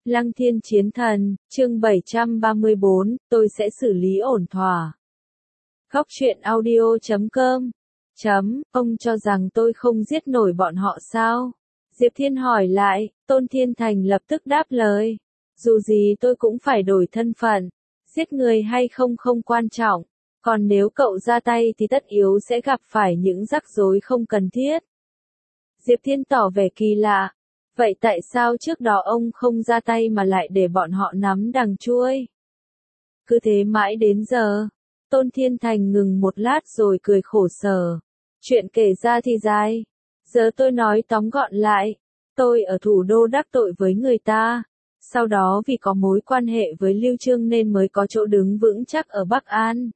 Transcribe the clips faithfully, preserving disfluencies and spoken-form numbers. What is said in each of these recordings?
Lăng Thiên Chiến Thần, chương bảy trăm ba mươi bốn, tôi sẽ xử lý ổn thỏa. Góc truyện audio chấm com. Chấm, ông cho rằng tôi không giết nổi bọn họ sao? Diệp Thiên hỏi lại, Tôn Thiên Thành lập tức đáp lời. Dù gì tôi cũng phải đổi thân phận. Giết người hay không không quan trọng. Còn nếu cậu ra tay thì tất yếu sẽ gặp phải những rắc rối không cần thiết. Diệp Thiên tỏ vẻ kỳ lạ. Vậy tại sao trước đó ông không ra tay mà lại để bọn họ nắm đằng chuôi? Cứ thế mãi đến giờ. Tôn Thiên Thành ngừng một lát rồi cười khổ sở. Chuyện kể ra thì dài. Giờ tôi nói tóm gọn lại. Tôi ở thủ đô đắc tội với người ta. Sau đó vì có mối quan hệ với Lưu Trương nên mới có chỗ đứng vững chắc ở Bắc An.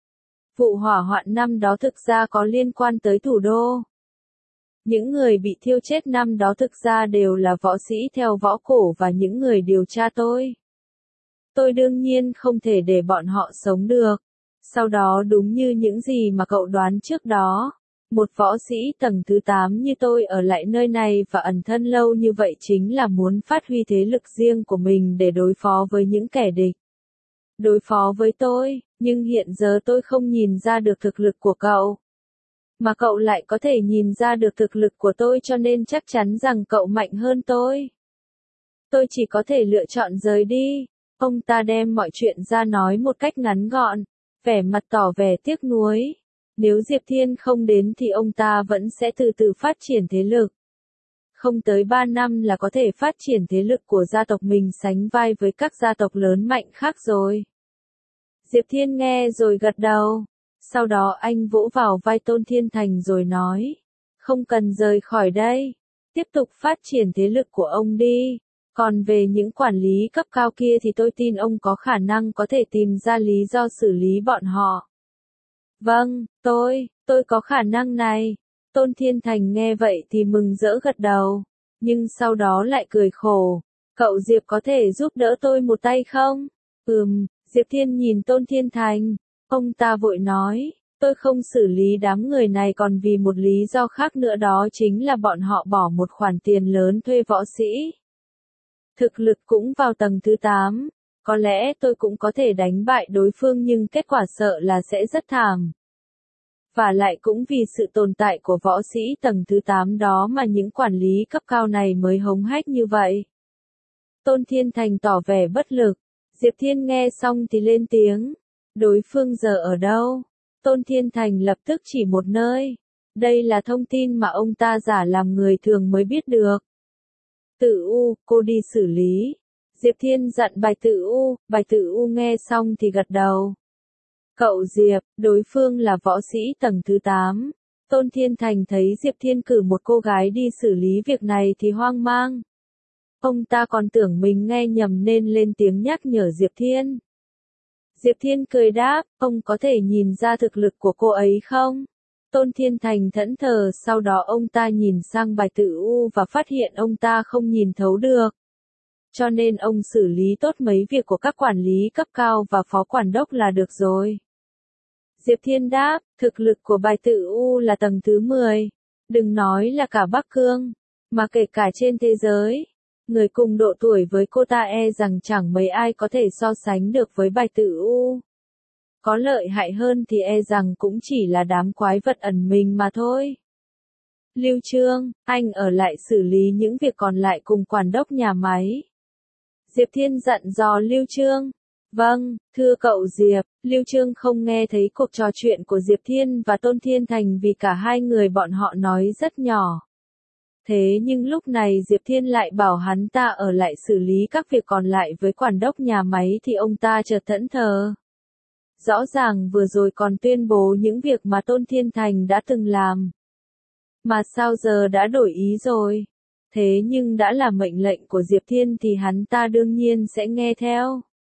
Vụ hỏa hoạn năm đó thực ra có liên quan tới thủ đô. Những người bị thiêu chết năm đó thực ra đều là võ sĩ theo võ cổ và những người điều tra tôi. Tôi đương nhiên không thể để bọn họ sống được. Sau đó đúng như những gì mà cậu đoán trước đó, một võ sĩ tầng thứ tám như tôi ở lại nơi này và ẩn thân lâu như vậy chính là muốn phát huy thế lực riêng của mình để đối phó với những kẻ địch. Đối phó với tôi, nhưng hiện giờ tôi không nhìn ra được thực lực của cậu. Mà cậu lại có thể nhìn ra được thực lực của tôi cho nên chắc chắn rằng cậu mạnh hơn tôi. Tôi chỉ có thể lựa chọn rời đi. Ông ta đem mọi chuyện ra nói một cách ngắn gọn, vẻ mặt tỏ vẻ tiếc nuối. Nếu Diệp Thiên không đến thì ông ta vẫn sẽ từ từ phát triển thế lực. Không tới ba năm là có thể phát triển thế lực của gia tộc mình sánh vai với các gia tộc lớn mạnh khác rồi. Diệp Thiên nghe rồi gật đầu. Sau đó anh vỗ vào vai Tôn Thiên Thành rồi nói. Không cần rời khỏi đây. Tiếp tục phát triển thế lực của ông đi. Còn về những quản lý cấp cao kia thì tôi tin ông có khả năng có thể tìm ra lý do xử lý bọn họ. Vâng, tôi, tôi có khả năng này. Tôn Thiên Thành nghe vậy thì mừng rỡ gật đầu. Nhưng sau đó lại cười khổ. Cậu Diệp có thể giúp đỡ tôi một tay không? Ừm, Diệp Thiên nhìn Tôn Thiên Thành. Ông ta vội nói, tôi không xử lý đám người này còn vì một lý do khác nữa, đó chính là bọn họ bỏ một khoản tiền lớn thuê võ sĩ. Thực lực cũng vào tầng thứ tám, có lẽ tôi cũng có thể đánh bại đối phương nhưng kết quả sợ là sẽ rất thảm. Và lại cũng vì sự tồn tại của võ sĩ tầng thứ tám đó mà những quản lý cấp cao này mới hống hách như vậy. Tôn Thiên Thành tỏ vẻ bất lực, Diệp Thiên nghe xong thì lên tiếng. Đối phương giờ ở đâu? Tôn Thiên Thành lập tức chỉ một nơi. Đây là thông tin mà ông ta giả làm người thường mới biết được. Tử U, cô đi xử lý. Diệp Thiên dặn Bạch Tử U, Bạch Tử U nghe xong thì gật đầu. Cậu Diệp, đối phương là võ sĩ tầng thứ tám. Tôn Thiên Thành thấy Diệp Thiên cử một cô gái đi xử lý việc này thì hoang mang. Ông ta còn tưởng mình nghe nhầm nên lên tiếng nhắc nhở Diệp Thiên. Diệp Thiên cười đáp, ông có thể nhìn ra thực lực của cô ấy không? Tôn Thiên Thành thẫn thờ, sau đó ông ta nhìn sang Bạch Tử U và phát hiện ông ta không nhìn thấu được. Cho nên ông xử lý tốt mấy việc của các quản lý cấp cao và phó quản đốc là được rồi. Diệp Thiên đáp, thực lực của Bạch Tử U là tầng thứ mười. Đừng nói là cả Bắc Cương, mà kể cả trên thế giới. Người cùng độ tuổi với cô ta e rằng chẳng mấy ai có thể so sánh được với Bạch Tử U. Có lợi hại hơn thì e rằng cũng chỉ là đám quái vật ẩn mình mà thôi. Lưu Trương, anh ở lại xử lý những việc còn lại cùng quản đốc nhà máy. Diệp Thiên dặn dò Lưu Trương. Vâng, thưa cậu Diệp, Lưu Trương không nghe thấy cuộc trò chuyện của Diệp Thiên và Tôn Thiên Thành vì cả hai người bọn họ nói rất nhỏ. Thế nhưng lúc này Diệp Thiên lại bảo hắn ta ở lại xử lý các việc còn lại với quản đốc nhà máy thì ông ta chợt thẫn thờ. Rõ ràng vừa rồi còn tuyên bố những việc mà Tôn Thiên Thành đã từng làm. Mà sao giờ đã đổi ý rồi? Thế nhưng đã là mệnh lệnh của Diệp Thiên thì hắn ta đương nhiên sẽ nghe theo.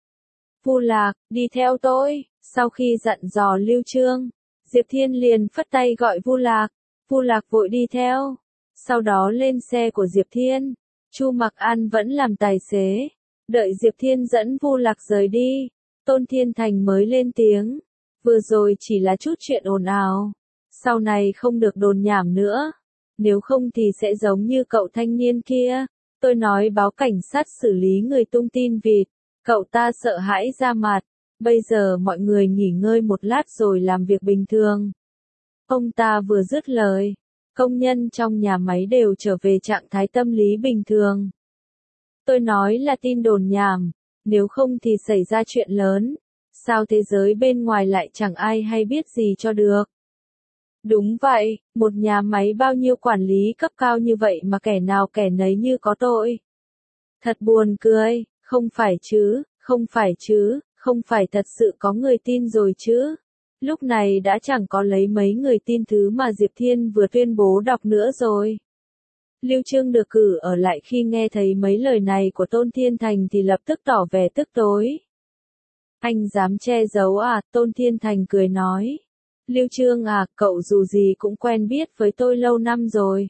Vu Lạc, đi theo tôi. Sau khi dặn dò Lưu Trương, Diệp Thiên liền phất tay gọi Vu Lạc. Vu Lạc vội đi theo. Sau đó lên xe của Diệp Thiên. Chu Mặc An vẫn làm tài xế. Đợi Diệp Thiên dẫn Vu Lạc rời đi, Tôn Thiên Thành mới lên tiếng. Vừa rồi chỉ là chút chuyện ồn ào. Sau này không được đồn nhảm nữa. Nếu không thì sẽ giống như cậu thanh niên kia. Tôi nói báo cảnh sát xử lý người tung tin vịt. Cậu ta sợ hãi ra mặt. Bây giờ mọi người nghỉ ngơi một lát rồi làm việc bình thường. Ông ta vừa dứt lời. Công nhân trong nhà máy đều trở về trạng thái tâm lý bình thường. Tôi nói là tin đồn nhảm. Nếu không thì xảy ra chuyện lớn. Sao thế giới bên ngoài lại chẳng ai hay biết gì cho được? Đúng vậy, một nhà máy bao nhiêu quản lý cấp cao như vậy mà kẻ nào kẻ nấy như có tội. Thật buồn cười, không phải chứ, không phải chứ, không phải thật sự có người tin rồi chứ. Lúc này đã chẳng có lấy mấy người tin thứ mà Diệp Thiên vừa tuyên bố đọc nữa rồi. Lưu Trương được cử ở lại khi nghe thấy mấy lời này của Tôn Thiên Thành thì lập tức tỏ vẻ tức tối. Anh dám che giấu à? Tôn Thiên Thành cười nói. Lưu Trương à, cậu dù gì cũng quen biết với tôi lâu năm rồi.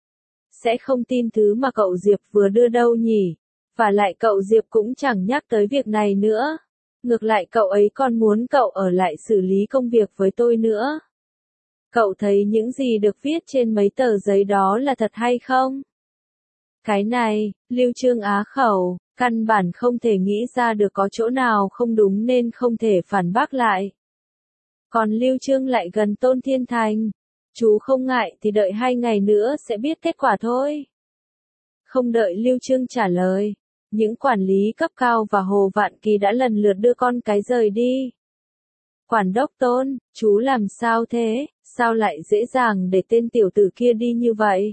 Sẽ không tin thứ mà cậu Diệp vừa đưa đâu nhỉ? Và lại cậu Diệp cũng chẳng nhắc tới việc này nữa. Ngược lại cậu ấy còn muốn cậu ở lại xử lý công việc với tôi nữa. Cậu thấy những gì được viết trên mấy tờ giấy đó là thật hay không? Cái này, Lưu Trương á khẩu, căn bản không thể nghĩ ra được có chỗ nào không đúng nên không thể phản bác lại. Còn Lưu Trương lại gần Tôn Thiên Thành. Chú không ngại thì đợi hai ngày nữa sẽ biết kết quả thôi. Không đợi Lưu Trương trả lời. Những quản lý cấp cao và Hồ Vạn Kỳ đã lần lượt đưa con cái rời đi. Quản đốc Tôn, chú làm sao thế? Sao lại dễ dàng để tên tiểu tử kia đi như vậy?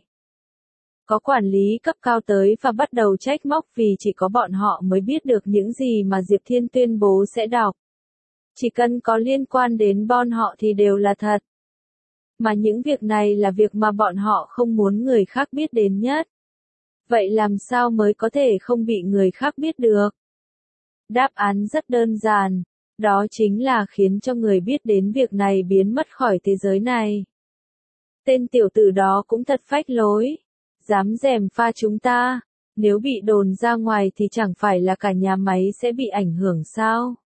Có quản lý cấp cao tới và bắt đầu trách móc vì chỉ có bọn họ mới biết được những gì mà Diệp Thiên tuyên bố sẽ đọc. Chỉ cần có liên quan đến bọn họ thì đều là thật. Mà những việc này là việc mà bọn họ không muốn người khác biết đến nhất. Vậy làm sao mới có thể không bị người khác biết được? Đáp án rất đơn giản. Đó chính là khiến cho người biết đến việc này biến mất khỏi thế giới này. Tên tiểu tử đó cũng thật phách lối. Dám gièm pha chúng ta. Nếu bị đồn ra ngoài thì chẳng phải là cả nhà máy sẽ bị ảnh hưởng sao?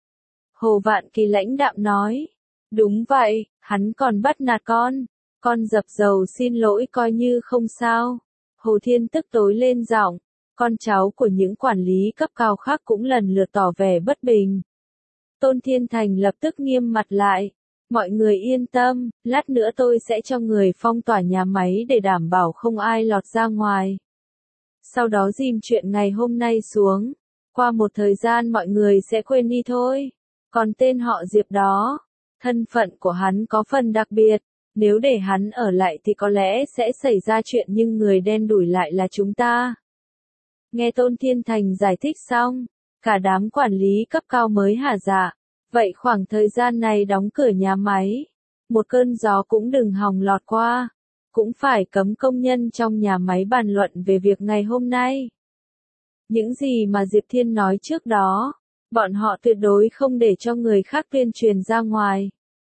Hồ Vạn Kỳ lãnh đạm nói. Đúng vậy, hắn còn bắt nạt con. Con dập dầu xin lỗi coi như không sao. Hồ Thiên tức tối lên giọng. Con cháu của những quản lý cấp cao khác cũng lần lượt tỏ vẻ bất bình. Tôn Thiên Thành lập tức nghiêm mặt lại. Mọi người yên tâm, lát nữa tôi sẽ cho người phong tỏa nhà máy để đảm bảo không ai lọt ra ngoài. Sau đó dìm chuyện ngày hôm nay xuống. Qua một thời gian mọi người sẽ quên đi thôi. Còn tên họ Diệp đó, thân phận của hắn có phần đặc biệt. Nếu để hắn ở lại thì có lẽ sẽ xảy ra chuyện nhưng người đen đủi lại là chúng ta. Nghe Tôn Thiên Thành giải thích xong, cả đám quản lý cấp cao mới hả dạ. Vậy khoảng thời gian này đóng cửa nhà máy, một cơn gió cũng đừng hòng lọt qua, cũng phải cấm công nhân trong nhà máy bàn luận về việc ngày hôm nay. Những gì mà Diệp Thiên nói trước đó, bọn họ tuyệt đối không để cho người khác tuyên truyền ra ngoài.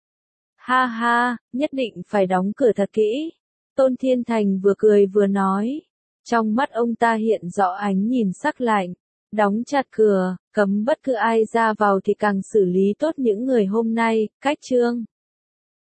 Ha ha, nhất định phải đóng cửa thật kỹ. Tôn Thiên Thành vừa cười vừa nói. Trong mắt ông ta hiện rõ ánh nhìn sắc lạnh. Đóng chặt cửa, cấm bất cứ ai ra vào thì càng xử lý tốt những người hôm nay, cách chương.